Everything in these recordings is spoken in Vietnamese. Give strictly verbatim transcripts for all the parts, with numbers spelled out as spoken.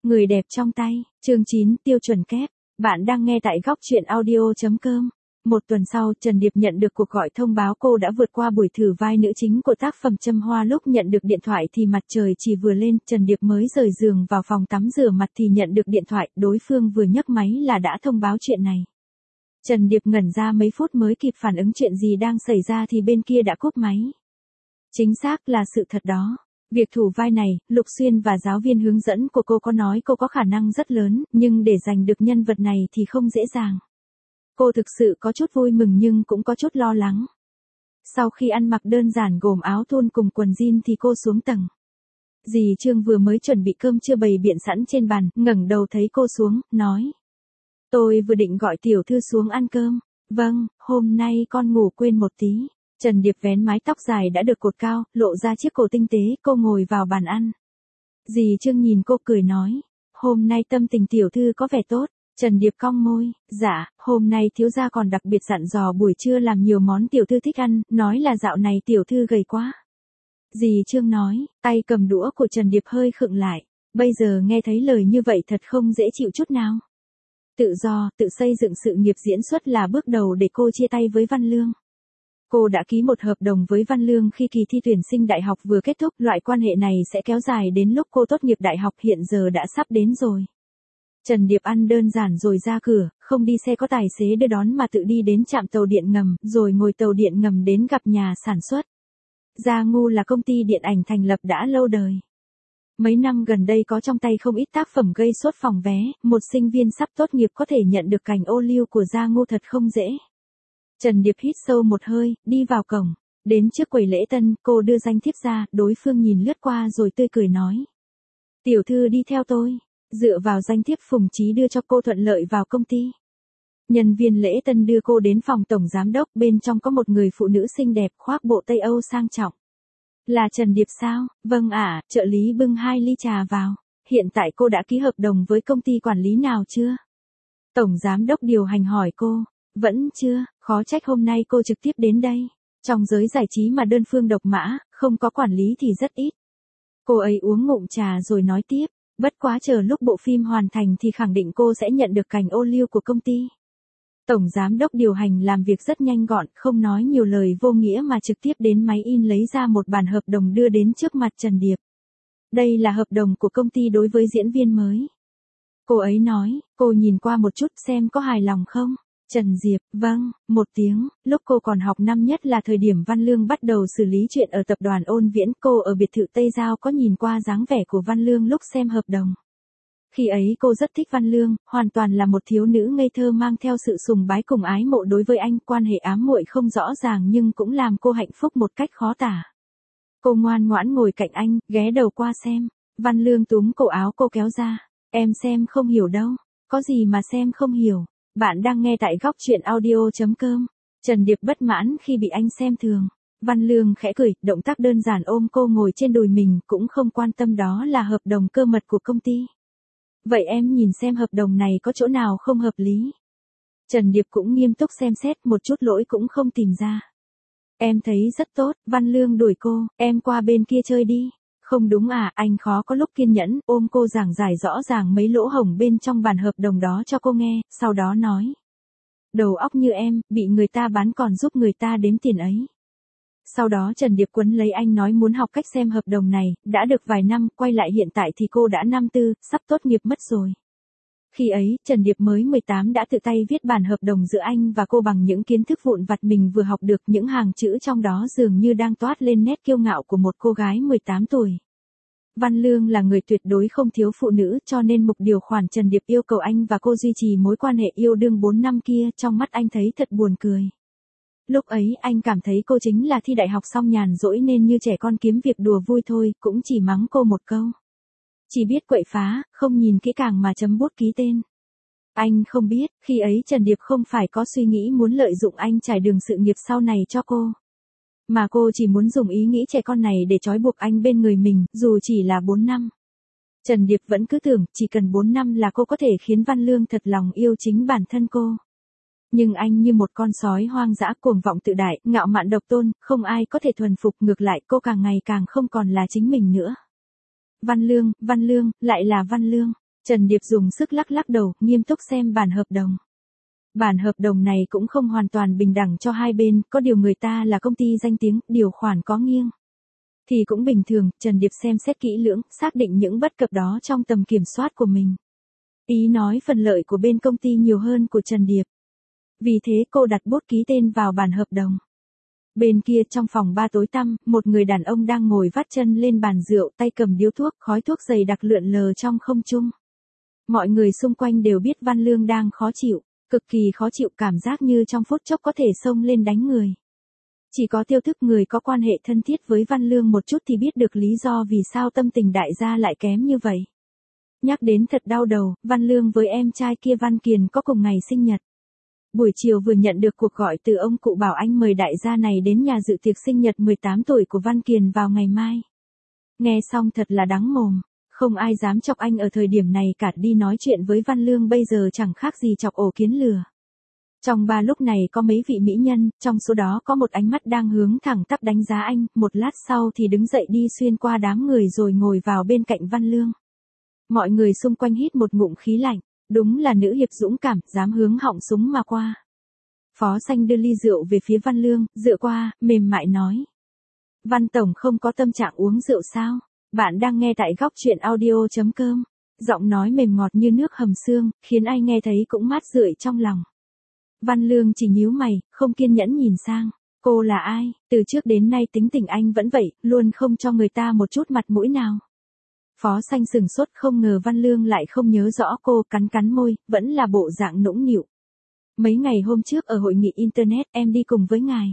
Người đẹp trong tay, chương chín, tiêu chuẩn kép. Bạn đang nghe tại góc truyện audio chấm com. Một tuần sau, Trần Điệp nhận được cuộc gọi thông báo cô đã vượt qua buổi thử vai nữ chính của tác phẩm Châm Hoa. Lúc nhận được điện thoại thì mặt trời chỉ vừa lên, Trần Điệp mới rời giường vào phòng tắm rửa mặt thì nhận được điện thoại, đối phương vừa nhấc máy là đã thông báo chuyện này. Trần Điệp ngẩn ra mấy phút mới kịp phản ứng chuyện gì đang xảy ra thì bên kia đã cúp máy. Chính xác là sự thật đó. Việc thủ vai này, Lục Xuyên và giáo viên hướng dẫn của cô có nói cô có khả năng rất lớn, nhưng để giành được nhân vật này thì không dễ dàng. Cô thực sự có chút vui mừng nhưng cũng có chút lo lắng. Sau khi ăn mặc đơn giản gồm áo thun cùng quần jean thì cô xuống tầng. Dì Trương vừa mới chuẩn bị cơm trưa bày biện sẵn trên bàn, ngẩng đầu thấy cô xuống, nói. Tôi vừa định gọi tiểu thư xuống ăn cơm. Vâng, hôm nay con ngủ quên một tí. Trần Điệp vén mái tóc dài đã được cột cao, lộ ra chiếc cổ tinh tế, cô ngồi vào bàn ăn. Dì Trương nhìn cô cười nói, hôm nay tâm tình tiểu thư có vẻ tốt. Trần Điệp cong môi, dạ, hôm nay thiếu gia còn đặc biệt dặn dò buổi trưa làm nhiều món tiểu thư thích ăn, nói là dạo này tiểu thư gầy quá. Dì Trương nói, tay cầm đũa của Trần Điệp hơi khựng lại, bây giờ nghe thấy lời như vậy thật không dễ chịu chút nào. Tự do, tự xây dựng sự nghiệp diễn xuất là bước đầu để cô chia tay với Văn Lương. Cô đã ký một hợp đồng với Văn Lương khi kỳ thi tuyển sinh đại học vừa kết thúc, loại quan hệ này sẽ kéo dài đến lúc cô tốt nghiệp đại học, hiện giờ đã sắp đến rồi. Trần Điệp ăn đơn giản rồi ra cửa, không đi xe có tài xế đưa đón mà tự đi đến trạm tàu điện ngầm, rồi ngồi tàu điện ngầm đến gặp nhà sản xuất. Gia Ngu là công ty điện ảnh thành lập đã lâu đời. Mấy năm gần đây có trong tay không ít tác phẩm gây sốt phòng vé, một sinh viên sắp tốt nghiệp có thể nhận được cảnh ô liu của Gia Ngu thật không dễ. Trần Điệp hít sâu một hơi, đi vào cổng. Đến trước quầy lễ tân, cô đưa danh thiếp ra, đối phương nhìn lướt qua rồi tươi cười nói. Tiểu thư đi theo tôi. Dựa vào danh thiếp Phùng Chí đưa cho cô thuận lợi vào công ty. Nhân viên lễ tân đưa cô đến phòng tổng giám đốc, bên trong có một người phụ nữ xinh đẹp khoác bộ Tây Âu sang trọng. Là Trần Điệp sao? Vâng ạ, trợ lý bưng hai ly trà vào. Hiện tại cô đã ký hợp đồng với công ty quản lý nào chưa? Tổng giám đốc điều hành hỏi cô. Vẫn chưa, khó trách hôm nay cô trực tiếp đến đây. Trong giới giải trí mà đơn phương độc mã, không có quản lý thì rất ít. Cô ấy uống ngụm trà rồi nói tiếp. Bất quá chờ lúc bộ phim hoàn thành thì khẳng định cô sẽ nhận được cảnh ô liu của công ty. Tổng giám đốc điều hành làm việc rất nhanh gọn, không nói nhiều lời vô nghĩa mà trực tiếp đến máy in lấy ra một bản hợp đồng đưa đến trước mặt Trần Điệp. Đây là hợp đồng của công ty đối với diễn viên mới. Cô ấy nói, cô nhìn qua một chút xem có hài lòng không? Trần Diệp, vâng, một tiếng, lúc cô còn học năm nhất là thời điểm Văn Lương bắt đầu xử lý chuyện ở tập đoàn Ôn Viễn, cô ở biệt thự Tây Giao có nhìn qua dáng vẻ của Văn Lương lúc xem hợp đồng. Khi ấy cô rất thích Văn Lương, hoàn toàn là một thiếu nữ ngây thơ mang theo sự sùng bái cùng ái mộ đối với anh, quan hệ ám muội không rõ ràng nhưng cũng làm cô hạnh phúc một cách khó tả. Cô ngoan ngoãn ngồi cạnh anh, ghé đầu qua xem. Văn Lương túm cổ áo cô kéo ra. Em xem không hiểu đâu. Có gì mà xem không hiểu. Bạn đang nghe tại góc truyện audio chấm com. Trần Điệp bất mãn khi bị anh xem thường. Văn Lương khẽ cười, động tác đơn giản ôm cô ngồi trên đùi mình, cũng không quan tâm đó là hợp đồng cơ mật của công ty. Vậy em nhìn xem hợp đồng này có chỗ nào không hợp lý. Trần Điệp cũng nghiêm túc xem xét, một chút lỗi cũng không tìm ra. Em thấy rất tốt, Văn Lương đuổi cô, em qua bên kia chơi đi. Không đúng à, anh khó có lúc kiên nhẫn, ôm cô giảng giải rõ ràng mấy lỗ hổng bên trong bản hợp đồng đó cho cô nghe, sau đó nói. Đầu óc như em, bị người ta bán còn giúp người ta đếm tiền ấy. Sau đó Trần Điệp quấn lấy anh nói muốn học cách xem hợp đồng này, đã được vài năm, quay lại hiện tại thì cô đã năm tư, sắp tốt nghiệp mất rồi. Khi ấy, Trần Điệp mới mười tám đã tự tay viết bản hợp đồng giữa anh và cô bằng những kiến thức vụn vặt mình vừa học được, những hàng chữ trong đó dường như đang toát lên nét kiêu ngạo của một cô gái mười tám tuổi. Văn Lương là người tuyệt đối không thiếu phụ nữ, cho nên mục điều khoản Trần Điệp yêu cầu anh và cô duy trì mối quan hệ yêu đương bốn năm kia, trong mắt anh thấy thật buồn cười. Lúc ấy anh cảm thấy cô chính là thi đại học xong nhàn rỗi nên như trẻ con kiếm việc đùa vui thôi, cũng chỉ mắng cô một câu. Chỉ biết quậy phá, không nhìn kỹ càng mà chấm bút ký tên. Anh không biết, khi ấy Trần Điệp không phải có suy nghĩ muốn lợi dụng anh trải đường sự nghiệp sau này cho cô. Mà cô chỉ muốn dùng ý nghĩ trẻ con này để trói buộc anh bên người mình, dù chỉ là bốn năm. Trần Điệp vẫn cứ tưởng, chỉ cần bốn năm là cô có thể khiến Văn Lương thật lòng yêu chính bản thân cô. Nhưng anh như một con sói hoang dã, cuồng vọng tự đại, ngạo mạn độc tôn, không ai có thể thuần phục, ngược lại cô càng ngày càng không còn là chính mình nữa. Văn Lương, Văn Lương, lại là Văn Lương. Trần Điệp dùng sức lắc lắc đầu, nghiêm túc xem bản hợp đồng. Bản hợp đồng này cũng không hoàn toàn bình đẳng cho hai bên, có điều người ta là công ty danh tiếng, điều khoản có nghiêng. Thì cũng bình thường, Trần Điệp xem xét kỹ lưỡng, xác định những bất cập đó trong tầm kiểm soát của mình. Ý nói phần lợi của bên công ty nhiều hơn của Trần Điệp. Vì thế cô đặt bút ký tên vào bản hợp đồng. Bên kia trong phòng ba tối tăm, một người đàn ông đang ngồi vắt chân lên bàn rượu, tay cầm điếu thuốc, khói thuốc dày đặc lượn lờ trong không trung. Mọi người xung quanh đều biết Văn Lương đang khó chịu, cực kỳ khó chịu, cảm giác như trong phút chốc có thể xông lên đánh người. Chỉ có Tiêu Thức, người có quan hệ thân thiết với Văn Lương một chút thì biết được lý do vì sao tâm tình đại gia lại kém như vậy. Nhắc đến thật đau đầu, Văn Lương với em trai kia Văn Kiền có cùng ngày sinh nhật. Buổi chiều vừa nhận được cuộc gọi từ ông cụ bảo anh mời đại gia này đến nhà dự tiệc sinh nhật mười tám tuổi của Văn Kiền vào ngày mai. Nghe xong thật là đắng mồm, không ai dám chọc anh ở thời điểm này cả, đi nói chuyện với Văn Lương bây giờ chẳng khác gì chọc ổ kiến lừa. Trong ba lúc này có mấy vị mỹ nhân, trong số đó có một ánh mắt đang hướng thẳng tắp đánh giá anh, một lát sau thì đứng dậy đi xuyên qua đám người rồi ngồi vào bên cạnh Văn Lương. Mọi người xung quanh hít một ngụm khí lạnh, đúng là nữ hiệp dũng cảm, dám hướng họng súng mà qua. Phó Xanh đưa ly rượu về phía Văn Lương, dựa qua, mềm mại nói. Văn Tổng không có tâm trạng uống rượu sao? Bạn đang nghe tại góc truyện audio chấm com. Giọng nói mềm ngọt như nước hầm xương, khiến ai nghe thấy cũng mát rượi trong lòng. Văn Lương chỉ nhíu mày, không kiên nhẫn nhìn sang. Cô là ai? Từ trước đến nay tính tình anh vẫn vậy, luôn không cho người ta một chút mặt mũi nào. Phó Xanh sừng sốt, không ngờ Văn Lương lại không nhớ rõ cô, cắn cắn môi, vẫn là bộ dạng nũng nịu. Mấy ngày hôm trước ở hội nghị Internet em đi cùng với ngài.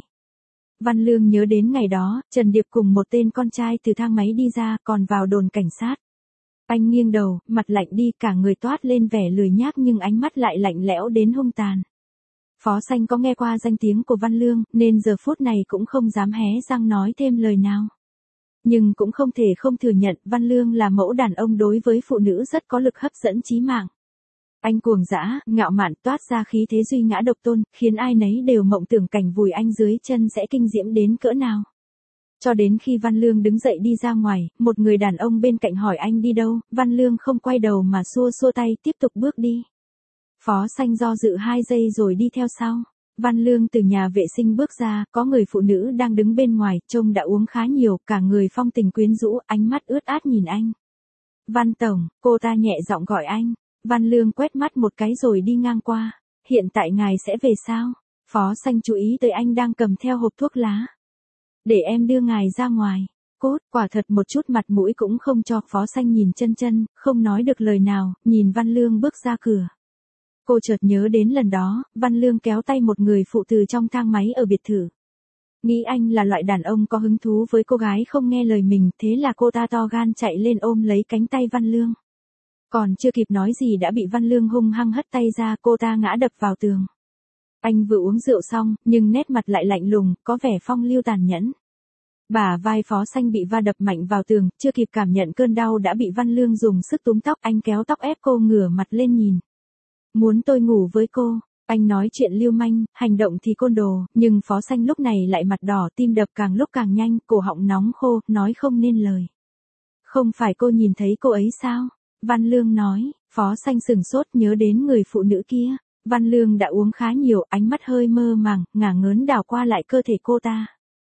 Văn Lương nhớ đến ngày đó, Trần Điệp cùng một tên con trai từ thang máy đi ra, còn vào đồn cảnh sát. Anh nghiêng đầu, mặt lạnh đi, cả người toát lên vẻ lười nhác nhưng ánh mắt lại lạnh lẽo đến hung tàn. Phó Xanh có nghe qua danh tiếng của Văn Lương, nên giờ phút này cũng không dám hé răng nói thêm lời nào. Nhưng cũng không thể không thừa nhận Văn Lương là mẫu đàn ông đối với phụ nữ rất có lực hấp dẫn chí mạng. Anh cuồng dã, ngạo mạn, toát ra khí thế duy ngã độc tôn, khiến ai nấy đều mộng tưởng cảnh vùi anh dưới chân sẽ kinh diễm đến cỡ nào. Cho đến khi Văn Lương đứng dậy đi ra ngoài, một người đàn ông bên cạnh hỏi anh đi đâu, Văn Lương không quay đầu mà xua xua tay tiếp tục bước đi. Phó Xanh do dự hai giây rồi đi theo sau. Văn Lương từ nhà vệ sinh bước ra, có người phụ nữ đang đứng bên ngoài, trông đã uống khá nhiều, cả người phong tình quyến rũ, ánh mắt ướt át nhìn anh. Văn Tổng, cô ta nhẹ giọng gọi anh. Văn Lương quét mắt một cái rồi đi ngang qua. Hiện tại ngài sẽ về sao? Phó Xanh chú ý tới anh đang cầm theo hộp thuốc lá. Để em đưa ngài ra ngoài. Cốt, quả thật một chút mặt mũi cũng không cho. Phó Xanh nhìn chân chân, không nói được lời nào, nhìn Văn Lương bước ra cửa. Cô chợt nhớ đến lần đó, Văn Lương kéo tay một người phụ từ trong thang máy ở biệt thự. Nghĩ anh là loại đàn ông có hứng thú với cô gái không nghe lời mình, thế là cô ta to gan chạy lên ôm lấy cánh tay Văn Lương. Còn chưa kịp nói gì đã bị Văn Lương hung hăng hất tay ra, cô ta ngã đập vào tường. Anh vừa uống rượu xong, nhưng nét mặt lại lạnh lùng, có vẻ phong lưu tàn nhẫn. Bả vai Phó Xanh bị va đập mạnh vào tường, chưa kịp cảm nhận cơn đau đã bị Văn Lương dùng sức túm tóc, anh kéo tóc ép cô ngửa mặt lên nhìn. Muốn tôi ngủ với cô, anh nói chuyện lưu manh, hành động thì côn đồ, nhưng Phó Xanh lúc này lại mặt đỏ, tim đập càng lúc càng nhanh, cổ họng nóng khô, nói không nên lời. Không phải cô nhìn thấy cô ấy sao? Văn Lương nói. Phó Xanh sừng sốt nhớ đến người phụ nữ kia. Văn Lương đã uống khá nhiều, ánh mắt hơi mơ màng, ngả ngớn đảo qua lại cơ thể cô ta.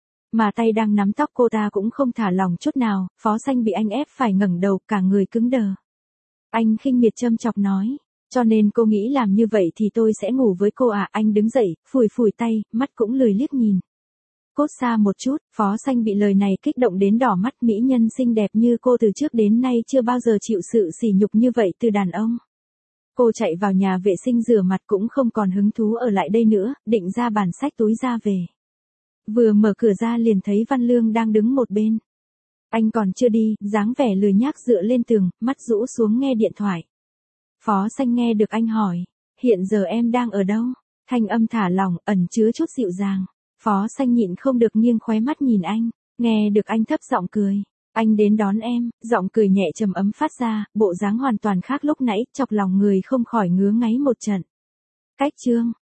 Mà tay đang nắm tóc cô ta cũng không thả lỏng chút nào, Phó Xanh bị anh ép phải ngẩng đầu, cả người cứng đờ. Anh khinh miệt châm chọc nói. Cho nên cô nghĩ làm như vậy thì tôi sẽ ngủ với cô à? Anh đứng dậy, phủi phủi tay, mắt cũng lười liếc nhìn. Cốt xa một chút, Phó Xanh bị lời này kích động đến đỏ mắt, mỹ nhân xinh đẹp như cô từ trước đến nay chưa bao giờ chịu sự sỉ nhục như vậy từ đàn ông. Cô chạy vào nhà vệ sinh rửa mặt cũng không còn hứng thú ở lại đây nữa, định ra bàn xách túi ra về. Vừa mở cửa ra liền thấy Văn Lương đang đứng một bên. Anh còn chưa đi, dáng vẻ lười nhác dựa lên tường, mắt rũ xuống nghe điện thoại. Phó Xanh nghe được anh hỏi, hiện giờ em đang ở đâu? Thanh âm thả lỏng, ẩn chứa chút dịu dàng. Phó Xanh nhịn không được nghiêng khóe mắt nhìn anh, nghe được anh thấp giọng cười. Anh đến đón em, giọng cười nhẹ trầm ấm phát ra, bộ dáng hoàn toàn khác lúc nãy, chọc lòng người không khỏi ngứa ngáy một trận. Cách chương,